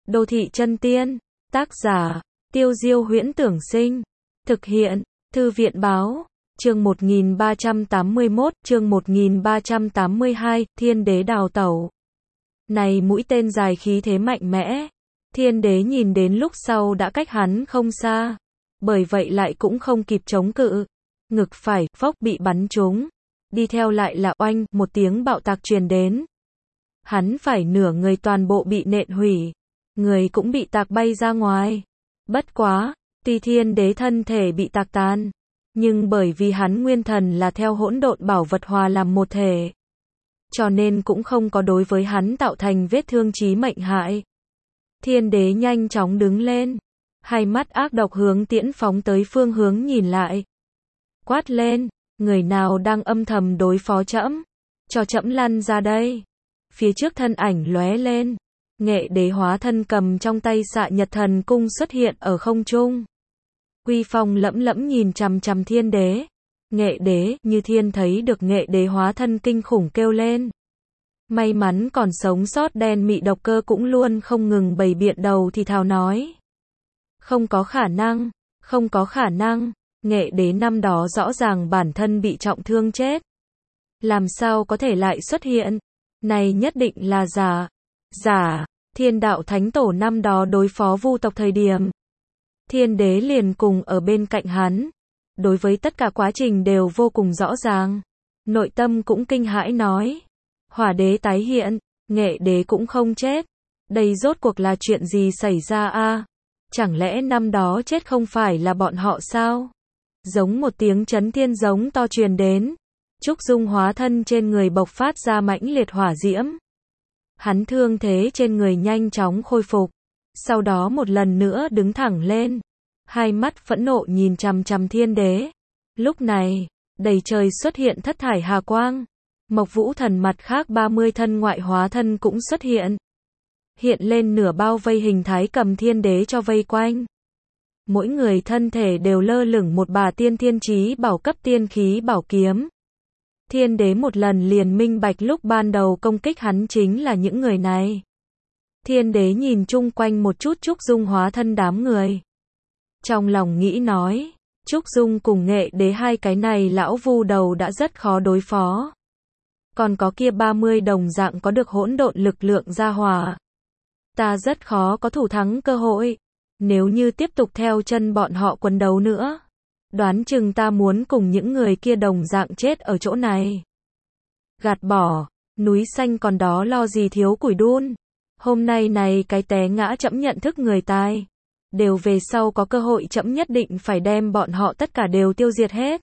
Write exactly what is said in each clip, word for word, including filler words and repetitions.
Đô thị chân tiên. Tác giả, Tiêu Diêu Huyễn Tưởng Sinh. Thực hiện, Thư viện Báo. Chương một nghìn ba trăm tám mươi mốt, chương một nghìn ba trăm tám mươi hai, Thiên Đế đào tẩu. Này mũi tên dài khí thế mạnh mẽ. Thiên Đế nhìn đến lúc sau đã cách hắn không xa. Bởi vậy lại cũng không kịp chống cự. Ngực phải, phốc bị bắn trúng. Đi theo lại là oanh, một tiếng bạo tạc truyền đến. Hắn phải nửa người toàn bộ bị nện hủy. Người cũng bị tạc bay ra ngoài. Bất quá, tuy Thiên Đế thân thể bị tạc tan. Nhưng bởi vì hắn nguyên thần là theo hỗn độn bảo vật hòa làm một thể. Cho nên cũng không có đối với hắn tạo thành vết thương chí mệnh hại. Thiên Đế nhanh chóng đứng lên. Hai mắt ác độc hướng tiễn phóng tới phương hướng nhìn lại. Quát lên, người nào đang âm thầm đối phó trẫm, cho trẫm lăn ra đây. Phía trước thân ảnh lóe lên. Nghệ Đế hóa thân cầm trong tay xạ nhật thần cung xuất hiện ở không trung. Uy phong lẫm lẫm nhìn chằm chằm Thiên Đế. Nghệ Đế, Như Thiên thấy được Nghệ Đế hóa thân kinh khủng kêu lên. May mắn còn sống sót đen mị độc cơ cũng luôn không ngừng bày biện đầu thì thào nói. Không có khả năng, không có khả năng, Nghệ Đế năm đó rõ ràng bản thân bị trọng thương chết. Làm sao có thể lại xuất hiện? Này nhất định là giả. Giả, Thiên Đạo Thánh Tổ năm đó đối phó Vu tộc thời điểm. Thiên Đế liền cùng ở bên cạnh hắn. Đối với tất cả quá trình đều vô cùng rõ ràng. Nội tâm cũng kinh hãi nói. Hỏa Đế tái hiện, Nghệ Đế cũng không chết. Đây rốt cuộc là chuyện gì xảy ra a? Chẳng lẽ năm đó chết không phải là bọn họ sao? Giống một tiếng chấn thiên giống to truyền đến. Trúc Dung hóa thân trên người bộc phát ra mãnh liệt hỏa diễm. Hắn thương thế trên người nhanh chóng khôi phục. Sau đó một lần nữa đứng thẳng lên. Hai mắt phẫn nộ nhìn chằm chằm Thiên Đế. Lúc này, đầy trời xuất hiện thất thải hà quang. Mộc Vũ Thần mặt khác ba mươi thân ngoại hóa thân cũng xuất hiện. Hiện lên nửa bao vây hình thái cầm Thiên Đế cho vây quanh. Mỗi người thân thể đều lơ lửng một bà tiên thiên chí bảo cấp tiên khí bảo kiếm. Thiên Đế một lần liền minh bạch lúc ban đầu công kích hắn chính là những người này. Thiên Đế nhìn chung quanh một chút Trúc Dung hóa thân đám người. Trong lòng nghĩ nói, Trúc Dung cùng Nghệ Đế hai cái này lão vu đầu đã rất khó đối phó. Còn có kia ba mươi đồng dạng có được hỗn độn lực lượng gia hỏa. Ta rất khó có thủ thắng cơ hội. Nếu như tiếp tục theo chân bọn họ quấn đấu nữa. Đoán chừng ta muốn cùng những người kia đồng dạng chết ở chỗ này. Gạt bỏ, núi xanh còn đó lo gì thiếu củi đun. Hôm nay này cái té ngã trẫm nhận thức người tài. Đều về sau có cơ hội trẫm nhất định phải đem bọn họ tất cả đều tiêu diệt hết.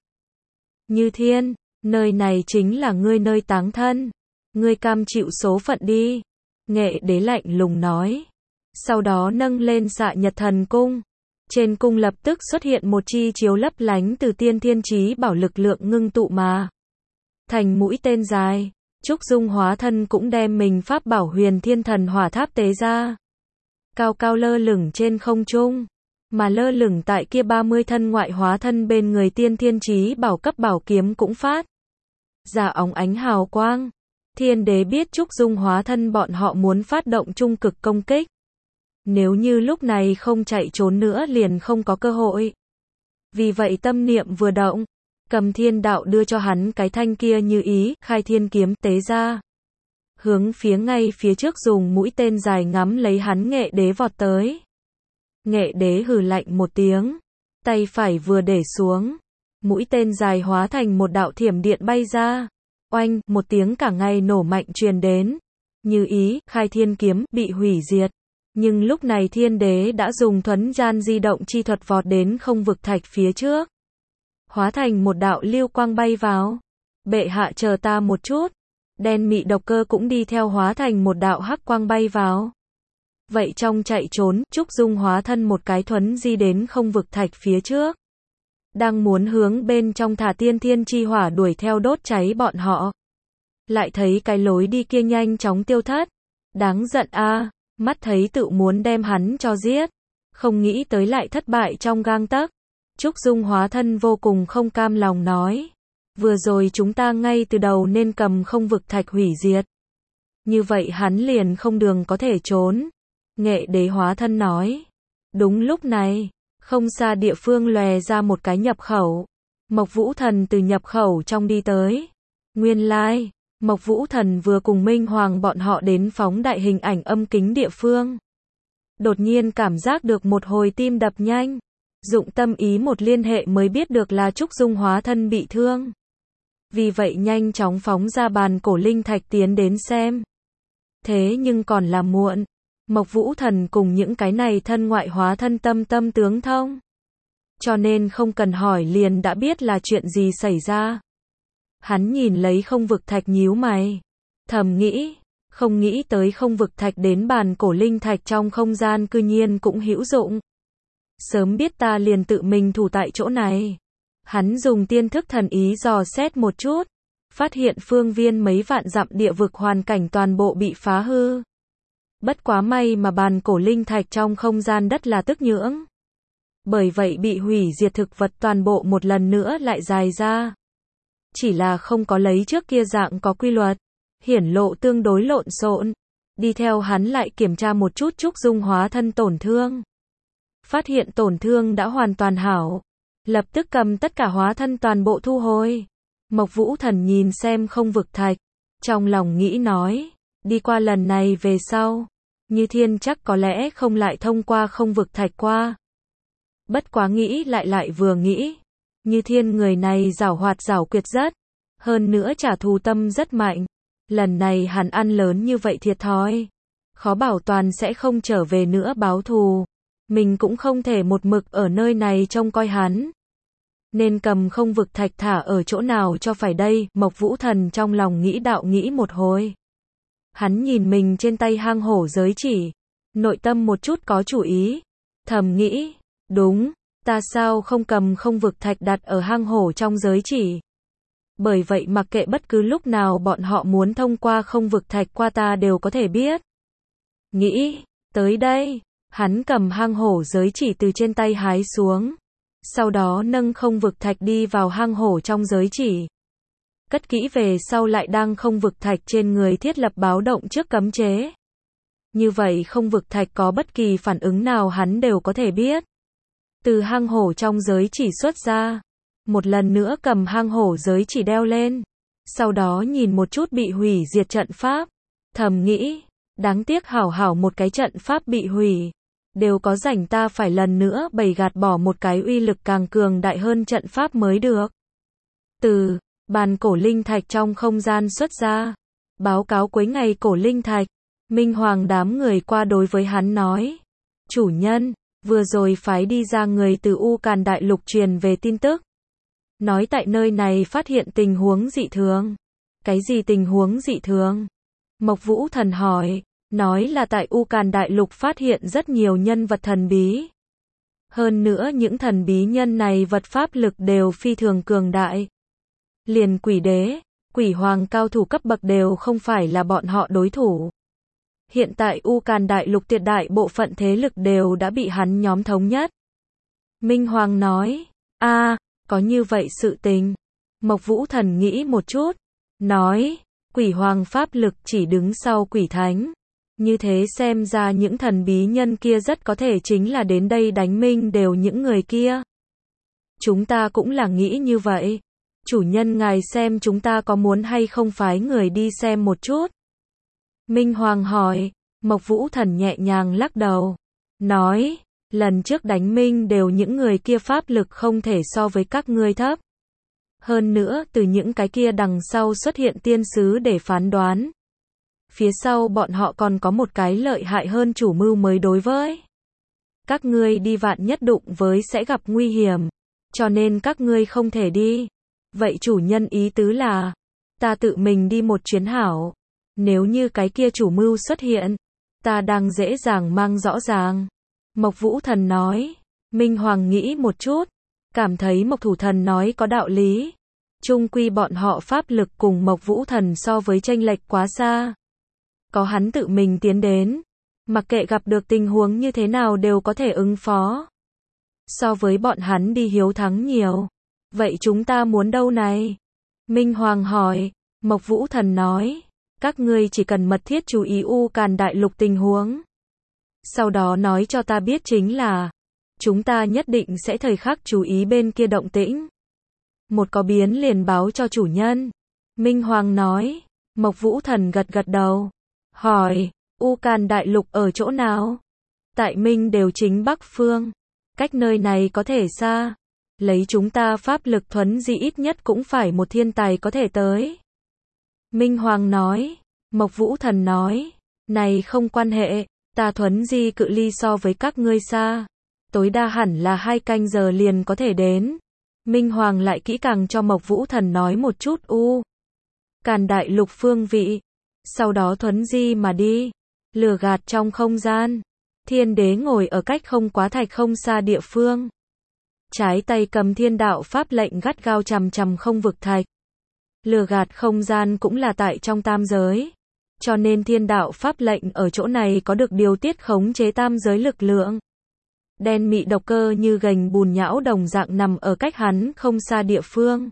Như Thiên, nơi này chính là ngươi nơi táng thân. Ngươi cam chịu số phận đi. Nghệ Đế lạnh lùng nói. Sau đó nâng lên xạ nhật thần cung. Trên cung lập tức xuất hiện một chi chiếu lấp lánh từ tiên thiên chí bảo lực lượng ngưng tụ mà. Thành mũi tên dài. Trúc Dung hóa thân cũng đem mình pháp bảo huyền thiên thần hỏa tháp tế ra. Cao cao lơ lửng trên không trung. Mà lơ lửng tại kia ba mươi thân ngoại hóa thân bên người tiên thiên chí bảo cấp bảo kiếm cũng phát ra óng ánh hào quang. Thiên Đế biết Trúc Dung hóa thân bọn họ muốn phát động trung cực công kích. Nếu như lúc này không chạy trốn nữa liền không có cơ hội. Vì vậy tâm niệm vừa động, cầm thiên đạo đưa cho hắn cái thanh kia như ý, khai thiên kiếm tế ra. Hướng phía ngay phía trước dùng mũi tên dài ngắm lấy hắn Nghệ Đế vọt tới. Nghệ Đế hừ lạnh một tiếng, tay phải vừa để xuống. Mũi tên dài hóa thành một đạo thiểm điện bay ra. Oanh, một tiếng cả ngày nổ mạnh truyền đến. Như ý, khai thiên kiếm, bị hủy diệt. Nhưng lúc này Thiên Đế đã dùng thuấn gian di động chi thuật vọt đến không vực thạch phía trước. Hóa thành một đạo lưu quang bay vào. Bệ hạ chờ ta một chút. Đen mị độc cơ cũng đi theo hóa thành một đạo hắc quang bay vào. Vậy trong chạy trốn, Trúc Dung hóa thân một cái thuấn di đến không vực thạch phía trước. Đang muốn hướng bên trong thả tiên thiên chi hỏa đuổi theo đốt cháy bọn họ. Lại thấy cái lối đi kia nhanh chóng tiêu thất. Đáng giận a, mắt thấy tự muốn đem hắn cho giết. Không nghĩ tới lại thất bại trong gang tấc. Trúc Dung hóa thân vô cùng không cam lòng nói. Vừa rồi chúng ta ngay từ đầu nên cầm không vực thạch hủy diệt. Như vậy hắn liền không đường có thể trốn. Nghệ đế hóa thân nói. Đúng lúc này, không xa địa phương lòe ra một cái nhập khẩu. Mộc Vũ Thần từ nhập khẩu trong đi tới. Nguyên lai, like, Mộc Vũ Thần vừa cùng Minh Hoàng bọn họ đến phóng đại hình ảnh âm kính địa phương. Đột nhiên cảm giác được một hồi tim đập nhanh. Dụng tâm ý một liên hệ mới biết được là Trúc Dung hóa thân bị thương. Vì vậy nhanh chóng phóng ra bàn cổ linh thạch tiến đến xem. Thế nhưng còn là muộn. Mộc Vũ Thần cùng những cái này thân ngoại hóa thân tâm tâm tướng thông. Cho nên không cần hỏi liền đã biết là chuyện gì xảy ra. Hắn nhìn lấy không vực thạch nhíu mày. Thầm nghĩ, không nghĩ tới không vực thạch đến bàn cổ linh thạch trong không gian cư nhiên cũng hữu dụng. Sớm biết ta liền tự mình thủ tại chỗ này. Hắn dùng tiên thức thần ý dò xét một chút. Phát hiện phương viên mấy vạn dặm địa vực hoàn cảnh toàn bộ bị phá hư. Bất quá may mà bàn cổ linh thạch trong không gian đất là tức nhưỡng. Bởi vậy bị hủy diệt thực vật toàn bộ một lần nữa lại dài ra. Chỉ là không có lấy trước kia dạng có quy luật. Hiển lộ tương đối lộn xộn. Đi theo hắn lại kiểm tra một chút Trúc Dung hóa thân tổn thương. Phát hiện tổn thương đã hoàn toàn hảo. Lập tức cầm tất cả hóa thân toàn bộ thu hồi. Mộc Vũ Thần nhìn xem không vực thạch. Trong lòng nghĩ nói. Đi qua lần này về sau. Như Thiên chắc có lẽ không lại thông qua không vực thạch qua. Bất quá nghĩ lại lại vừa nghĩ. Như Thiên người này giảo hoạt giảo quyệt rất. Hơn nữa trả thù tâm rất mạnh. Lần này hắn ăn lớn như vậy thiệt thòi. Khó bảo toàn sẽ không trở về nữa báo thù. Mình cũng không thể một mực ở nơi này trông coi hắn. Nên cầm không vực thạch thả ở chỗ nào cho phải đây. Mộc Vũ Thần trong lòng nghĩ đạo nghĩ một hồi. Hắn nhìn mình trên tay hang hổ giới chỉ. Nội tâm một chút có chủ ý. Thầm nghĩ, đúng, ta sao không cầm không vực thạch đặt ở hang hổ trong giới chỉ. Bởi vậy mặc kệ bất cứ lúc nào bọn họ muốn thông qua không vực thạch qua ta đều có thể biết. Nghĩ, tới đây, hắn cầm hang hổ giới chỉ từ trên tay hái xuống. Sau đó nâng không vực thạch đi vào hang hổ trong giới chỉ. Cất kỹ về sau lại đang không vực thạch trên người thiết lập báo động trước cấm chế. Như vậy không vực thạch có bất kỳ phản ứng nào hắn đều có thể biết. Từ hang hổ trong giới chỉ xuất ra. Một lần nữa cầm hang hổ giới chỉ đeo lên. Sau đó nhìn một chút bị hủy diệt trận pháp. Thầm nghĩ, đáng tiếc hảo hảo một cái trận pháp bị hủy. Đều có rảnh ta phải lần nữa bày gạt bỏ một cái uy lực càng cường đại hơn trận pháp mới được. Từ bàn cổ linh thạch trong không gian xuất ra. Báo cáo cuối ngày cổ linh thạch. Minh Hoàng đám người qua đối với hắn nói. Chủ nhân, vừa rồi phái đi ra người từ U Càn Đại Lục truyền về tin tức. Nói tại nơi này phát hiện tình huống dị thường. Cái gì tình huống dị thường? Mộc Vũ Thần hỏi. Nói là tại U Càn Đại Lục phát hiện rất nhiều nhân vật thần bí. Hơn nữa những thần bí nhân này vật pháp lực đều phi thường cường đại. Liền quỷ đế, quỷ hoàng cao thủ cấp bậc đều không phải là bọn họ đối thủ. Hiện tại U Càn Đại Lục tuyệt đại bộ phận thế lực đều đã bị hắn nhóm thống nhất. Minh Hoàng nói, a, có như vậy sự tình. Mộc Vũ Thần nghĩ một chút, nói, quỷ hoàng pháp lực chỉ đứng sau quỷ thánh. Như thế xem ra những thần bí nhân kia rất có thể chính là đến đây đánh Minh đều những người kia. Chúng ta cũng là nghĩ như vậy. Chủ nhân ngài xem chúng ta có muốn hay không phái người đi xem một chút. Minh Hoàng hỏi, Mộc Vũ Thần nhẹ nhàng lắc đầu. Nói, lần trước đánh Minh đều những người kia pháp lực không thể so với các ngươi thấp. Hơn nữa từ những cái kia đằng sau xuất hiện tiên sứ để phán đoán. Phía sau bọn họ còn có một cái lợi hại hơn chủ mưu mới đối với. Các ngươi đi vạn nhất đụng với sẽ gặp nguy hiểm. Cho nên các ngươi không thể đi. Vậy chủ nhân ý tứ là, ta tự mình đi một chuyến hảo. Nếu như cái kia chủ mưu xuất hiện, ta đang dễ dàng mang rõ ràng. Mộc Vũ Thần nói. Minh Hoàng nghĩ một chút. Cảm thấy Mộc Thủ Thần nói có đạo lý. Chung quy bọn họ pháp lực cùng Mộc Vũ Thần so với chênh lệch quá xa. Có hắn tự mình tiến đến. Mặc kệ gặp được tình huống như thế nào đều có thể ứng phó. So với bọn hắn đi hiếu thắng nhiều. Vậy chúng ta muốn đâu này? Minh Hoàng hỏi. Mộc Vũ Thần nói. Các ngươi chỉ cần mật thiết chú ý U Càn Đại Lục tình huống. Sau đó nói cho ta biết chính là, chúng ta nhất định sẽ thời khắc chú ý bên kia động tĩnh. Một có biến liền báo cho chủ nhân. Minh Hoàng nói. Mộc Vũ Thần gật gật đầu. Hỏi, U Càn Đại Lục ở chỗ nào? Tại Minh đều chính Bắc Phương. Cách nơi này có thể xa. Lấy chúng ta pháp lực thuấn di ít nhất cũng phải một thiên tài có thể tới. Minh Hoàng nói. Mộc Vũ Thần nói. Này không quan hệ, ta thuấn di cự ly so với các ngươi xa. Tối đa hẳn là hai canh giờ liền có thể đến. Minh Hoàng lại kỹ càng cho Mộc Vũ Thần nói một chút U Càn Đại Lục phương vị. Sau đó thuấn di mà đi. Lừa gạt trong không gian. Thiên đế ngồi ở cách không quá thạch không xa địa phương. Trái tay cầm thiên đạo pháp lệnh gắt gao chằm chằm không vực thạch. Lừa gạt không gian cũng là tại trong tam giới. Cho nên thiên đạo pháp lệnh ở chỗ này có được điều tiết khống chế tam giới lực lượng. Đen mị độc cơ như gành bùn nhão đồng dạng nằm ở cách hắn không xa địa phương.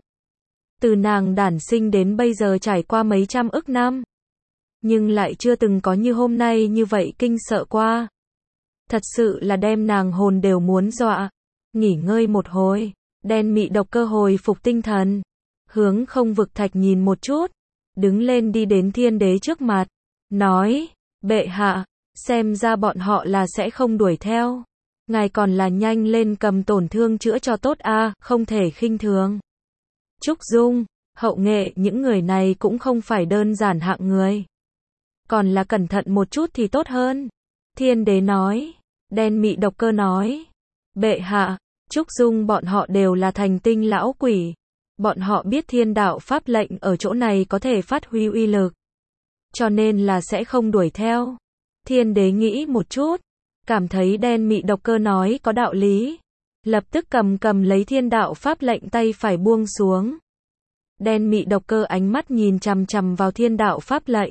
Từ nàng đản sinh đến bây giờ trải qua mấy trăm ức năm. Nhưng lại chưa từng có như hôm nay như vậy kinh sợ qua. Thật sự là đem nàng hồn đều muốn dọa. Nghỉ ngơi một hồi, đen mị độc cơ hồi phục tinh thần. Hướng không vực thạch nhìn một chút. Đứng lên đi đến thiên đế trước mặt. Nói, bệ hạ, xem ra bọn họ là sẽ không đuổi theo. Ngài còn là nhanh lên cầm tổn thương chữa cho tốt a, không thể khinh thường. Trúc Dung, Hậu Nghệ những người này cũng không phải đơn giản hạng người. Còn là cẩn thận một chút thì tốt hơn. Thiên đế nói. Đen mị độc cơ nói. Bệ hạ, Trúc Dung bọn họ đều là thành tinh lão quỷ. Bọn họ biết thiên đạo pháp lệnh ở chỗ này có thể phát huy uy lực. Cho nên là sẽ không đuổi theo. Thiên đế nghĩ một chút. Cảm thấy đen mị độc cơ nói có đạo lý. Lập tức cầm cầm lấy thiên đạo pháp lệnh tay phải buông xuống. Đen mị độc cơ ánh mắt nhìn chằm chằm vào thiên đạo pháp lệnh.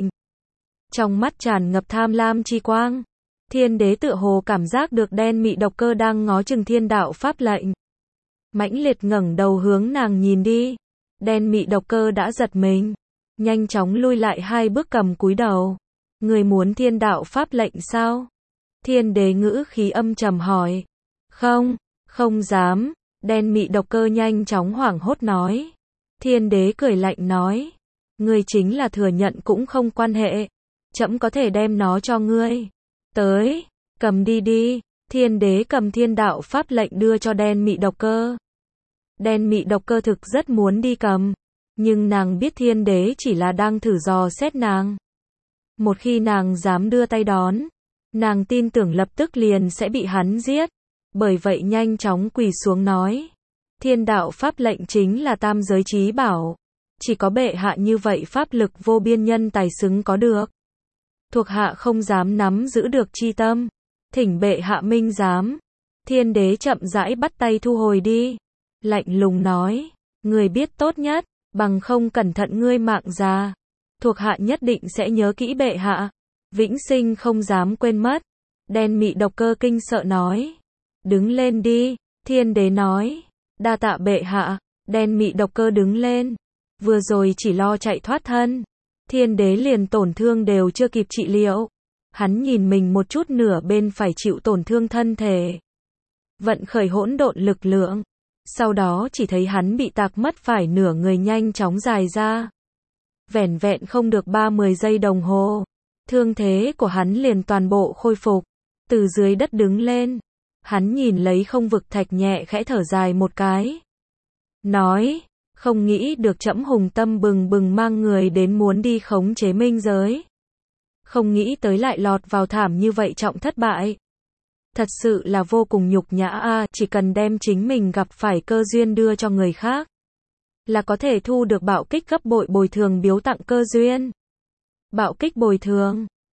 Trong mắt tràn ngập tham lam chi quang. Thiên đế tựa hồ cảm giác được đen mị độc cơ đang ngó chừng thiên đạo pháp lệnh. Mãnh liệt ngẩng đầu hướng nàng nhìn đi. Đen mị độc cơ đã giật mình. Nhanh chóng lui lại hai bước cầm cúi đầu. Người muốn thiên đạo pháp lệnh sao? Thiên đế ngữ khí âm trầm hỏi. Không, không dám. Đen mị độc cơ nhanh chóng hoảng hốt nói. Thiên đế cười lạnh nói. Ngươi chính là thừa nhận cũng không quan hệ. Trẫm có thể đem nó cho ngươi. Tới, cầm đi đi. Thiên đế cầm thiên đạo pháp lệnh đưa cho đen mị độc cơ. Đen mị độc cơ thực rất muốn đi cầm. Nhưng nàng biết thiên đế chỉ là đang thử dò xét nàng. Một khi nàng dám đưa tay đón, nàng tin tưởng lập tức liền sẽ bị hắn giết. Bởi vậy nhanh chóng quỳ xuống nói. Thiên đạo pháp lệnh chính là tam giới chí bảo. Chỉ có bệ hạ như vậy pháp lực vô biên nhân tài xứng có được. Thuộc hạ không dám nắm giữ được chi tâm. Thỉnh bệ hạ minh giám. Thiên đế chậm rãi bắt tay thu hồi đi. Lạnh lùng nói. Người biết tốt nhất, bằng không cẩn thận ngươi mạng già. Thuộc hạ nhất định sẽ nhớ kỹ bệ hạ. Vĩnh sinh không dám quên mất. Đen mị độc cơ kinh sợ nói. Đứng lên đi. Thiên đế nói. Đa tạ bệ hạ. Đen mị độc cơ đứng lên. Vừa rồi chỉ lo chạy thoát thân. Thiên đế liền tổn thương đều chưa kịp trị liệu. Hắn nhìn mình một chút nửa bên phải chịu tổn thương thân thể. Vận khởi hỗn độn lực lượng. Sau đó chỉ thấy hắn bị tạc mất phải nửa người nhanh chóng dài ra. Vẻn vẹn không được ba mươi giây đồng hồ. Thương thế của hắn liền toàn bộ khôi phục. Từ dưới đất đứng lên. Hắn nhìn lấy không vực thạch nhẹ khẽ thở dài một cái. Nói, không nghĩ được trẫm hùng tâm bừng bừng mang người đến muốn đi khống chế minh giới. Không nghĩ tới lại lọt vào thảm như vậy trọng thất bại. Thật sự là vô cùng nhục nhã a, chỉ cần đem chính mình gặp phải cơ duyên đưa cho người khác. Là có thể thu được bạo kích gấp bội bồi thường biếu tặng cơ duyên. Bạo kích bồi thường.